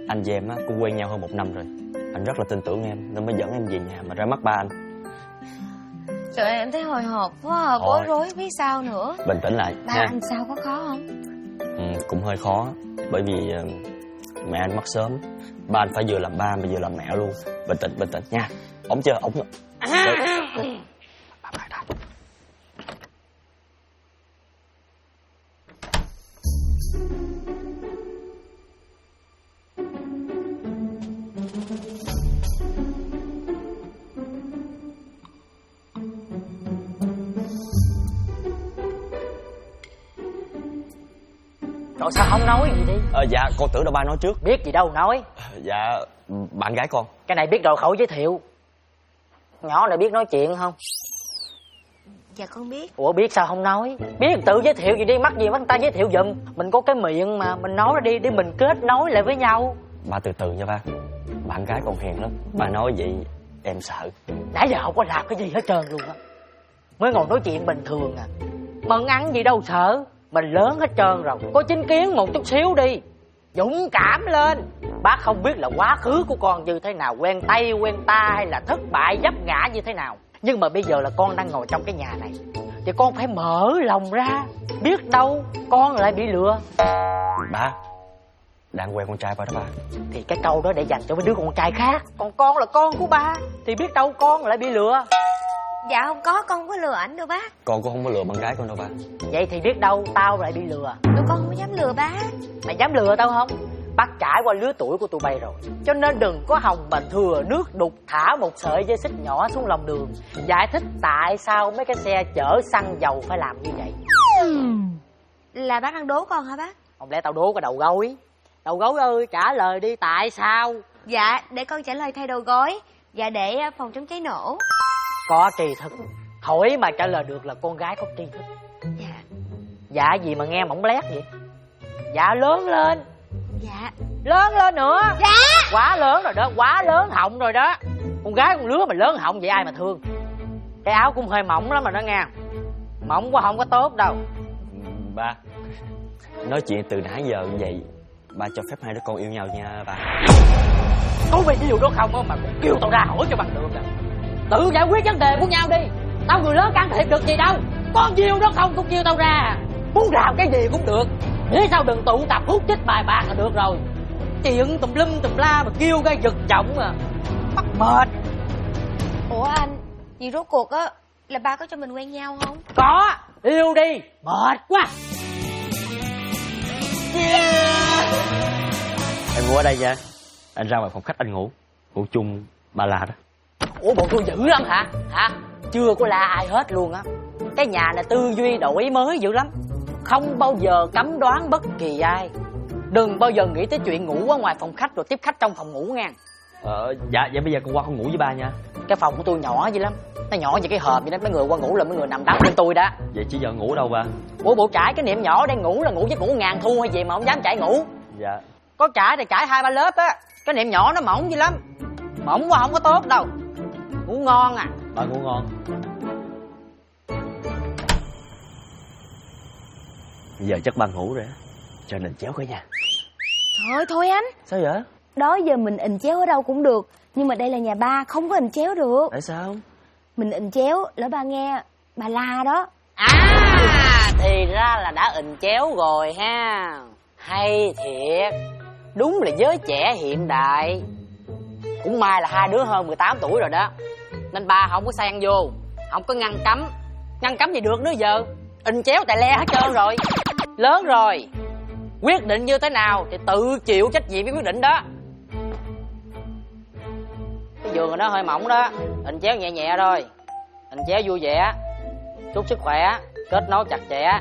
Anh và em á cũng quen nhau hơn 1 năm rồi. Anh rất là tin tưởng em nên mới dẫn em về nhà mà ra mắt ba anh. Trời ơi, em thấy hồi hộp quá à, bối rối biết sao nữa. Bình tĩnh lại Ba nha. anh sao, có khó không? Cũng hơi khó bởi vì mẹ anh mất sớm. Ba anh phải vừa làm ba mà vừa làm mẹ luôn. Bình tĩnh nha. Ổn chưa? Ổn. Rồi sao không nói gì đi? Dạ con tưởng đâu ba nói trước. Biết gì đâu nói. Dạ bạn gái con. Cái này biết rồi khỏi giới thiệu. Nhỏ này biết nói chuyện không? Dạ con biết. Ủa biết sao không nói? Biết tự giới thiệu gì đi, mắc gì bắt người ta giới thiệu giùm. Mình có cái miệng mà, mình nói ra đi để mình kết nối lại với nhau. Ba từ từ nha ba. Bạn gái con hiền lắm. Ba nói vậy em sợ. Nãy giờ không có làm cái gì hết trơn luôn á. Mới ngồi nói chuyện bình thường à. Mận ăn gì đâu sợ. Mình lớn hết trơn rồi. Có chính kiến một chút xíu đi. Dũng cảm lên. Bác không biết là quá khứ của con như thế nào, quen tay quen ta hay là thất bại vấp ngã như thế nào. Nhưng mà bây giờ là con đang ngồi trong cái nhà này thì con phải mở lòng ra. Biết đâu con lại bị lừa. Ba đang quen con trai ba đó ba. Thì cái câu đó để dành cho mấy đứa con trai khác. Còn con là con của ba thì biết đâu con lại bị lừa. Dạ không có, con không có lừa ảnh đâu bác. Con cũng không có lừa bạn gái con đâu ba. Vậy thì biết đâu tao lại bị lừa. Tụi con không có dám lừa bác. Mày dám lừa tao không? Bác trải qua lứa tuổi của tụi bay rồi, cho nên đừng có hòng mà thừa nước đục thả một sợi dây xích nhỏ xuống lòng đường. Giải thích tại sao mấy cái xe chở xăng dầu phải làm như vậy. Là bác đang đố con hả bác? Không lẽ tao đố cái đầu gối? Đầu gối ơi, trả lời đi, tại sao? Dạ để con trả lời thay đầu gối. Dạ để phòng chống cháy nổ. Có tri thức. Hỏi mà trả lời được là con gái có tri thức. Dạ. Dạ gì mà nghe mỏng lét vậy? Dạ lớn lên. Dạ. Lớn lên nữa. Dạ. Quá lớn rồi đó, quá lớn họng rồi đó. Con gái con lứa mà lớn họng vậy ai mà thương. Cái áo cũng hơi mỏng lắm rồi đó nghe. Mỏng quá không có tốt đâu. Ba nói chuyện từ nãy giờ như vậy, ba cho phép hai đứa con yêu nhau nha ba. Có vì điều đó không mà cũng kêu tao ra hỏi cho bằng được à. Tự giải quyết vấn đề của nhau đi. Tao người lớn can thiệp được gì đâu. Con diêu đó không cũng kêu tao ra. Muốn làm cái gì cũng được. Thế sao đừng tụ tập hút chích bài bạc là được rồi. Chuyện tùm lum tùm la mà kêu cái giật chồng à. Mắc mệt. Ủa anh, vì rốt cuộc á là ba có cho mình quen nhau không? Có, yêu đi. Mệt quá. Em ngủ ở đây nha. Anh ra ngoài phòng khách anh ngủ chung ba la đó. Ủa bộ tôi dữ lắm hả? Hả? Chưa có la ai hết luôn á. Cái nhà này tư duy đổi mới dữ lắm. Không bao giờ cấm đoán bất kỳ ai. Đừng bao giờ nghĩ tới chuyện ngủ ở ngoài phòng khách rồi tiếp khách trong phòng ngủ nha. Dạ bây giờ con qua con ngủ với ba nha. Cái phòng của tôi nhỏ vậy lắm. Nó nhỏ như cái hộp vậy đó. Mấy người qua ngủ là mấy người nằm đắp bên tôi đó. Vậy chứ giờ ngủ đâu ba? Ủa bộ trải cái niệm nhỏ đang ngủ là ngủ giấc ngủ ngàn thu hay gì mà không dám trải ngủ. Dạ. Có trải thì trải 2-3 lớp á. Cái niệm nhỏ nó mỏng dữ lắm. Mỏng quá không có tốt đâu. Ngủ ngon à. Ba ngủ ngon. Giờ chắc ba ngủ rồi á. Cho nên chéo cả nhà. Thôi thôi anh. Sao vậy? Đó giờ mình ịnh chéo ở đâu cũng được. Nhưng mà đây là nhà ba, không có ịnh chéo được. Tại sao? Mình ịnh chéo, lỡ ba nghe, bà la đó. Thì ra là đã ịnh chéo rồi ha. Hay thiệt. Đúng là giới trẻ hiện đại. Cũng may là hai đứa hơn 18 tuổi rồi đó. Nên ba không có xen vô. Không có ngăn cấm. Ngăn cấm gì được nữa giờ. Ịnh chéo tài le hết trơn rồi. Lớn rồi. Quyết định như thế nào thì tự chịu trách nhiệm với quyết định đó. Cái giường nó hơi mỏng đó. Ịnh chéo nhẹ nhẹ thôi. Ịnh chéo vui vẻ. Chúc sức khỏe. Kết nối chặt chẽ.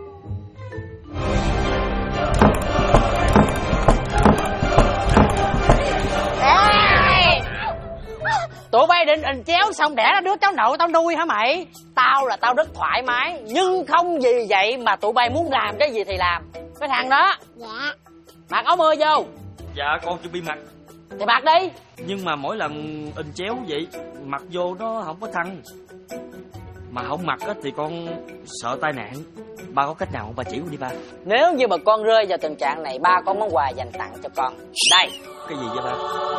Tụi bay định ịnh chéo xong đẻ ra đứa cháu nội tao nuôi hả mày? Tao là tao rất thoải mái. Nhưng không vì vậy mà tụi bay muốn làm cái gì thì làm. Cái thằng đó. Dạ. Mặc áo mưa vô. Dạ con chuẩn bị mặc. Thì mặc đi. Nhưng mà mỗi lần ịnh chéo vậy mặc vô nó không có thăng. Mà không mặc á thì con sợ tai nạn. Ba có cách nào không ba chỉ con đi ba? Nếu như mà con rơi vào tình trạng này, ba có món quà dành tặng cho con. Đây. cái gì vậy ba?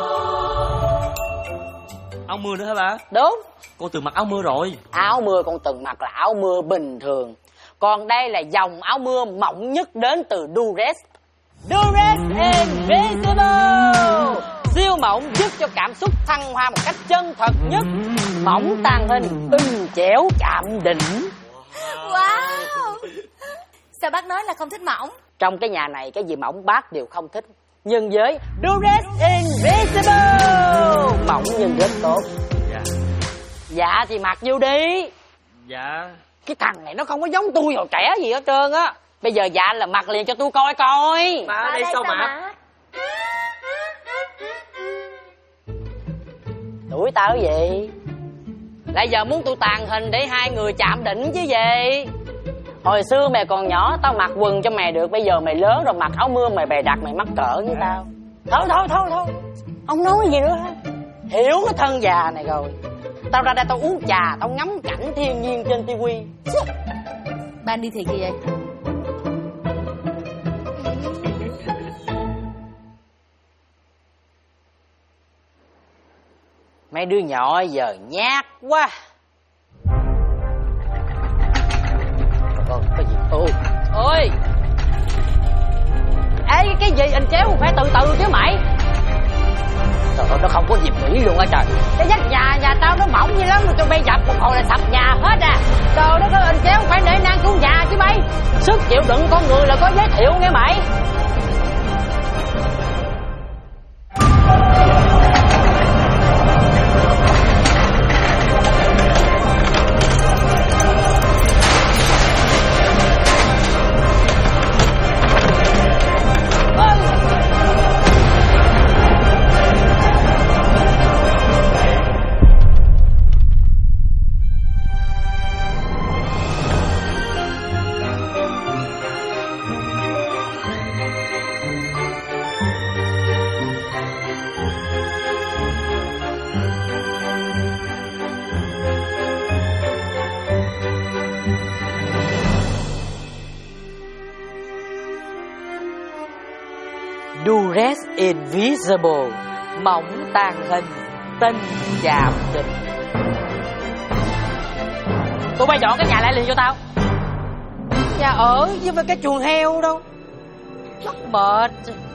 Áo mưa nữa hả ba? Đúng. Con từng mặc áo mưa rồi. Áo mưa con từng mặc là áo mưa bình thường. Còn đây là dòng áo mưa mỏng nhất đến từ Durex. Durex Invisible, siêu mỏng giúp cho cảm xúc thăng hoa một cách chân thật nhất. Mỏng tàng hình, chéo chạm đỉnh. Wow. Sao bác nói là không thích mỏng? Trong cái nhà này cái gì mỏng bác đều không thích. Nhưng với Durex Invisible, mỏng nhưng rất tốt. Dạ. Dạ thì mặc vô đi. Dạ. Cái thằng này nó không có giống tôi hồi trẻ gì hết trơn á. Bây giờ dạ là mặc liền cho tôi coi coi. Ba ở đây sao mặc? Đuổi tao cái gì? Lại giờ muốn tôi tàn hình để hai người chạm đỉnh chứ gì? Hồi xưa mày còn nhỏ tao mặc quần cho mày được. Bây giờ mày lớn rồi mặc áo mưa mày bày đặt mày mắc cỡ với tao. Thôi. Ông nói gì nữa hả? Hiểu cái thân già này rồi. Tao ra đây tao uống trà, tao ngắm cảnh thiên nhiên trên tivi. Ba đi thiệt gì vậy? Mấy đứa nhỏ giờ nhát quá. Trời ơi, cái gì? Ôi ê, cái gì anh chéo phải từ từ chứ mày. Trời ơi, nó không có dịp nghỉ luôn á trời. Cái vách nhà tao nó mỏng như lắm, tụi bay dập một hồi là sập nhà hết à. Trời đất ơi, anh chéo phải để nang cứu nhà chứ bay. Sức chịu đựng con người là có giới thiệu nghe mày. Durex Invisible, mỏng tàng hình, tinh chạm đỉnh. Tụi bay dọn cái nhà lại liền cho tao. Nhà ở chứ phải cái chuồng heo đâu. Chắc mệt.